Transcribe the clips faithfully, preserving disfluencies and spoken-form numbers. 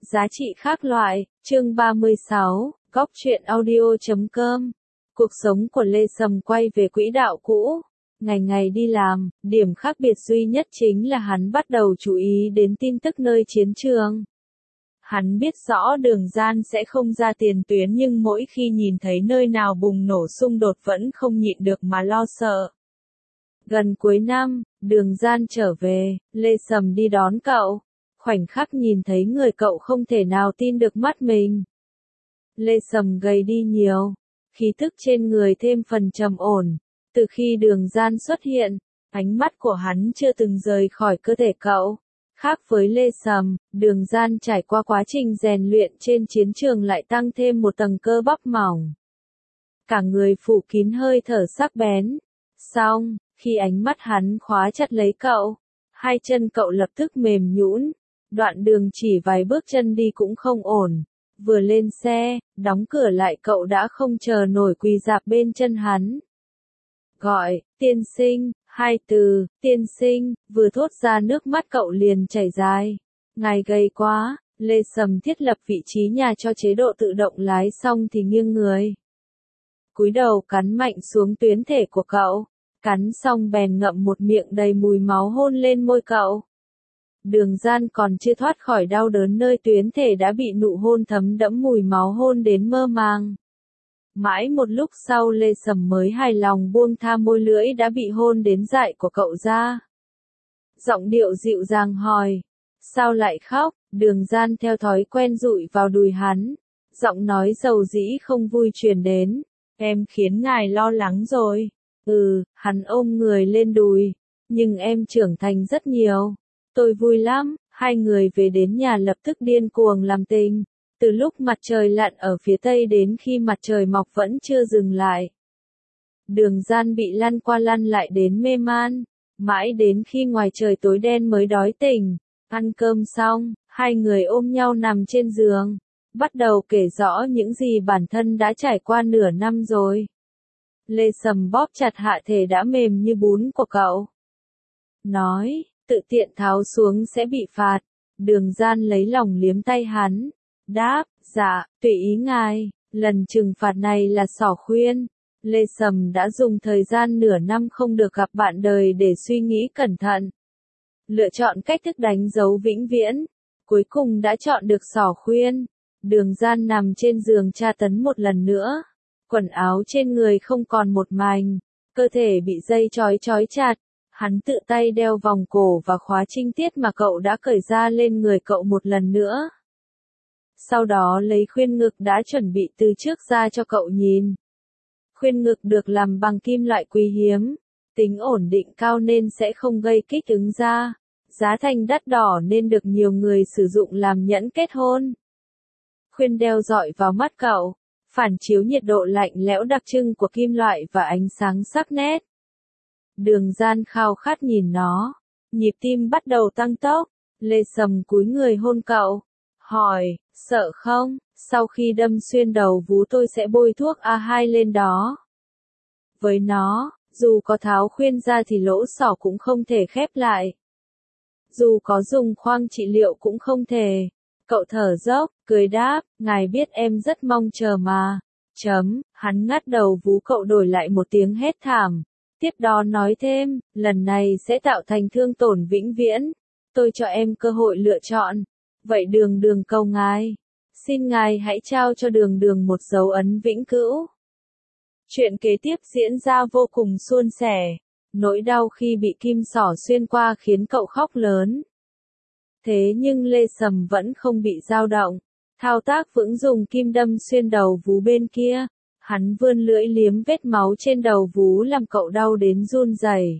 Giá trị khác loại, chương ba mươi sáu, góc truyện audio chấm com. Cuộc sống của Lê Sầm quay về quỹ đạo cũ. Ngày ngày đi làm, điểm khác biệt duy nhất chính là hắn bắt đầu chú ý đến tin tức nơi chiến trường. Hắn biết rõ Đường Gian sẽ không ra tiền tuyến nhưng mỗi khi nhìn thấy nơi nào bùng nổ xung đột vẫn không nhịn được mà lo sợ. Gần cuối năm, Đường Gian trở về, Lê Sầm đi đón cậu. Khoảnh khắc nhìn thấy người cậu không thể nào tin được mắt mình. Lê Sầm gầy đi nhiều, khí tức trên người thêm phần trầm ổn. Từ khi Đường Gian xuất hiện, ánh mắt của hắn chưa từng rời khỏi cơ thể cậu. Khác với Lê Sầm, Đường Gian trải qua quá trình rèn luyện trên chiến trường lại tăng thêm một tầng cơ bắp mỏng. Cả người phủ kín hơi thở sắc bén. Xong, khi ánh mắt hắn khóa chặt lấy cậu, hai chân cậu lập tức mềm nhũn. Đoạn đường chỉ vài bước chân đi cũng không ổn. Vừa lên xe, đóng cửa lại cậu đã không chờ nổi quỳ rạp bên chân hắn. Gọi, tiên sinh, hai từ, tiên sinh, vừa thốt ra nước mắt cậu liền chảy dài. Ngài gầy quá, Lê Sầm thiết lập vị trí nhà cho chế độ tự động lái xong thì nghiêng người. Cúi đầu cắn mạnh xuống tuyến thể của cậu. Cắn xong bèn ngậm một miệng đầy mùi máu hôn lên môi cậu. Đường Gian còn chưa thoát khỏi đau đớn nơi tuyến thể đã bị nụ hôn thấm đẫm mùi máu hôn đến mơ màng. Mãi một lúc sau Lê Sầm mới hài lòng buông tha môi lưỡi đã bị hôn đến dại của cậu ra. Giọng điệu dịu dàng hỏi, sao lại khóc? Đường Gian theo thói quen dụi vào đùi hắn. Giọng nói dầu dĩ không vui truyền đến, em khiến ngài lo lắng rồi. Ừ, hắn ôm người lên đùi, nhưng em trưởng thành rất nhiều. Tôi vui lắm, hai người về đến nhà lập tức điên cuồng làm tình. Từ lúc mặt trời lặn ở phía tây đến khi mặt trời mọc vẫn chưa dừng lại. Đường Gian bị lăn qua lăn lại đến mê man. Mãi đến khi ngoài trời tối đen mới đói tỉnh. Ăn cơm xong, hai người ôm nhau nằm trên giường. Bắt đầu kể rõ những gì bản thân đã trải qua nửa năm rồi. Lê Sầm bóp chặt hạ thể đã mềm như bún của cậu. Nói, tự tiện tháo xuống sẽ bị phạt. Đường Gian lấy lòng liếm tay hắn. Đáp, dạ, tùy ý ngài. Lần trừng phạt này là xỏ khuyên. Lê Sầm đã dùng thời gian nửa năm không được gặp bạn đời để suy nghĩ cẩn thận. Lựa chọn cách thức đánh dấu vĩnh viễn. Cuối cùng đã chọn được xỏ khuyên. Đường Gian nằm trên giường tra tấn một lần nữa. Quần áo trên người không còn một mảnh. Cơ thể bị dây trói trói chặt. Hắn tự tay đeo vòng cổ và khóa trinh tiết mà cậu đã cởi ra lên người cậu một lần nữa. Sau đó lấy khuyên ngực đã chuẩn bị từ trước ra cho cậu nhìn. Khuyên ngực được làm bằng kim loại quý hiếm. Tính ổn định cao nên sẽ không gây kích ứng da. Giá thành đắt đỏ nên được nhiều người sử dụng làm nhẫn kết hôn. Khuyên đeo dọi vào mắt cậu. Phản chiếu nhiệt độ lạnh lẽo đặc trưng của kim loại và ánh sáng sắc nét. Đường Gian khao khát nhìn nó. Nhịp tim bắt đầu tăng tốc. Lê Sầm cúi người hôn cậu. Hỏi, sợ không? Sau khi đâm xuyên đầu vú tôi sẽ bôi thuốc A hai lên đó. Với nó, dù có tháo khuyên ra thì lỗ sỏ cũng không thể khép lại. Dù có dùng khoang trị liệu cũng không thể. Cậu thở dốc, cười đáp, ngài biết em rất mong chờ mà. Chấm, hắn ngắt đầu vú cậu đổi lại một tiếng hét thảm. Tiếp đó nói thêm, lần này sẽ tạo thành thương tổn vĩnh viễn. Tôi cho em cơ hội lựa chọn. Vậy Đường Đường cầu ngài. Xin ngài hãy trao cho Đường Đường một dấu ấn vĩnh cửu. Chuyện kế tiếp diễn ra vô cùng suôn sẻ. Nỗi đau khi bị kim xỏ xuyên qua khiến cậu khóc lớn. Thế nhưng Lê Sầm vẫn không bị dao động. Thao tác vững dùng kim đâm xuyên đầu vú bên kia. Hắn vươn lưỡi liếm vết máu trên đầu vú làm cậu đau đến run rẩy.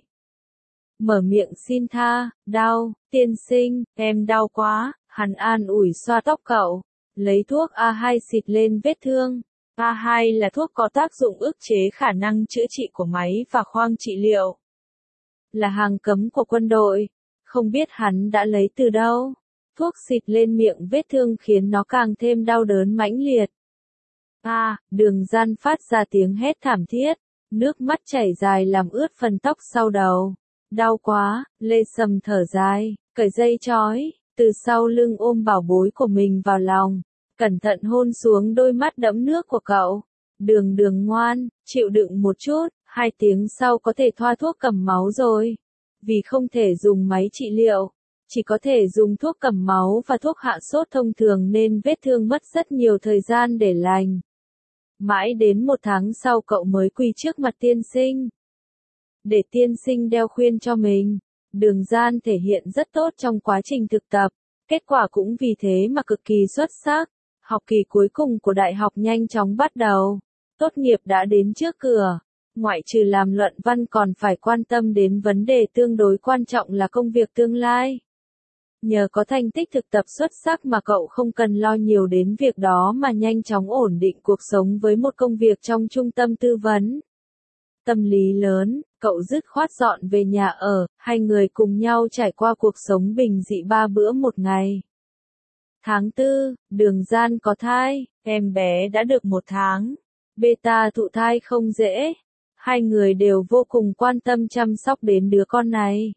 Mở miệng xin tha, đau, tiên sinh, em đau quá. Hắn an ủi xoa tóc cậu. Lấy thuốc A hai xịt lên vết thương. A hai là thuốc có tác dụng ức chế khả năng chữa trị của máy và khoang trị liệu. Là hàng cấm của quân đội. Không biết hắn đã lấy từ đâu. Thuốc xịt lên miệng vết thương khiến nó càng thêm đau đớn mãnh liệt. À, Đường Gian phát ra tiếng hét thảm thiết. Nước mắt chảy dài làm ướt phần tóc sau đầu. Đau quá, Lê Sầm thở dài, cởi dây trói. từ sau lưng ôm bảo bối của mình vào lòng, cẩn thận hôn xuống đôi mắt đẫm nước của cậu. Đường Đường ngoan, chịu đựng một chút, hai tiếng sau có thể thoa thuốc cầm máu rồi. Vì không thể dùng máy trị liệu, chỉ có thể dùng thuốc cầm máu và thuốc hạ sốt thông thường nên vết thương mất rất nhiều thời gian để lành. Mãi đến một tháng sau cậu mới quỳ trước mặt tiên sinh. Để tiên sinh đeo khuyên cho mình. Đường Gian thể hiện rất tốt trong quá trình thực tập, kết quả cũng vì thế mà cực kỳ xuất sắc. Học kỳ cuối cùng của đại học nhanh chóng bắt đầu. Tốt nghiệp đã đến trước cửa. Ngoại trừ làm luận văn còn phải quan tâm đến vấn đề tương đối quan trọng là công việc tương lai. Nhờ có thành tích thực tập xuất sắc mà cậu không cần lo nhiều đến việc đó mà nhanh chóng ổn định cuộc sống với một công việc trong trung tâm tư vấn. Tâm lý lớn, cậu dứt khoát dọn về nhà ở, hai người cùng nhau trải qua cuộc sống bình dị ba bữa một ngày. Tháng tư, Đường Gian có thai, em bé đã được một tháng. Beta thụ thai không dễ. Hai người đều vô cùng quan tâm chăm sóc đến đứa con này.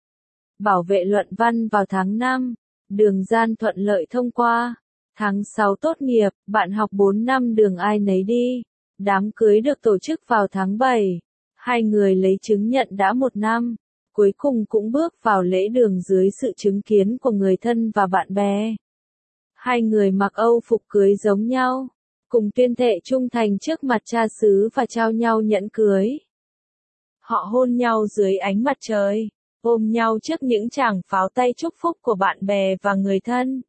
Bảo vệ luận văn vào tháng năm, Đường Gian thuận lợi thông qua. Tháng sáu tốt nghiệp, bạn học bốn năm đường ai nấy đi. Đám cưới được tổ chức vào tháng bảy. Hai người lấy chứng nhận đã một năm. Cuối cùng cũng bước vào lễ đường dưới sự chứng kiến của người thân và bạn bè. Hai người mặc Âu phục cưới giống nhau, cùng tuyên thệ trung thành trước mặt cha xứ và trao nhau nhẫn cưới. Họ hôn nhau dưới ánh mặt trời, ôm nhau trước những tràng pháo tay chúc phúc của bạn bè và người thân.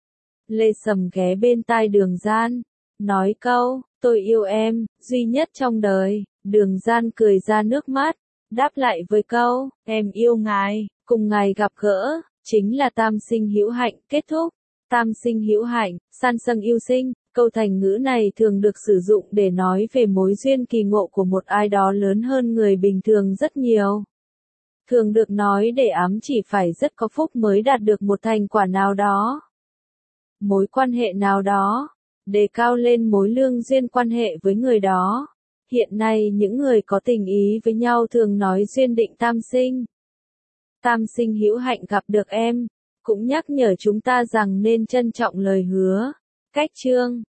Lê Sầm ghé bên tai Đường Gian, nói câu, tôi yêu em, duy nhất trong đời. Đường Gian cười ra nước mắt, đáp lại với câu, em yêu ngài. Cùng ngài gặp gỡ, chính là tam sinh hữu hạnh. Kết thúc. Tam sinh hữu hạnh, san sâng yêu sinh, câu thành ngữ này thường được sử dụng để nói về mối duyên kỳ ngộ của một ai đó lớn hơn người bình thường rất nhiều. Thường được nói để ám chỉ phải rất có phúc mới đạt được một thành quả nào đó. Mối quan hệ nào đó, đề cao lên mối lương duyên quan hệ với người đó. Hiện nay những người có tình ý với nhau thường nói duyên định tam sinh. Tam sinh hữu hạnh gặp được em, cũng nhắc nhở chúng ta rằng nên trân trọng lời hứa. Cách chương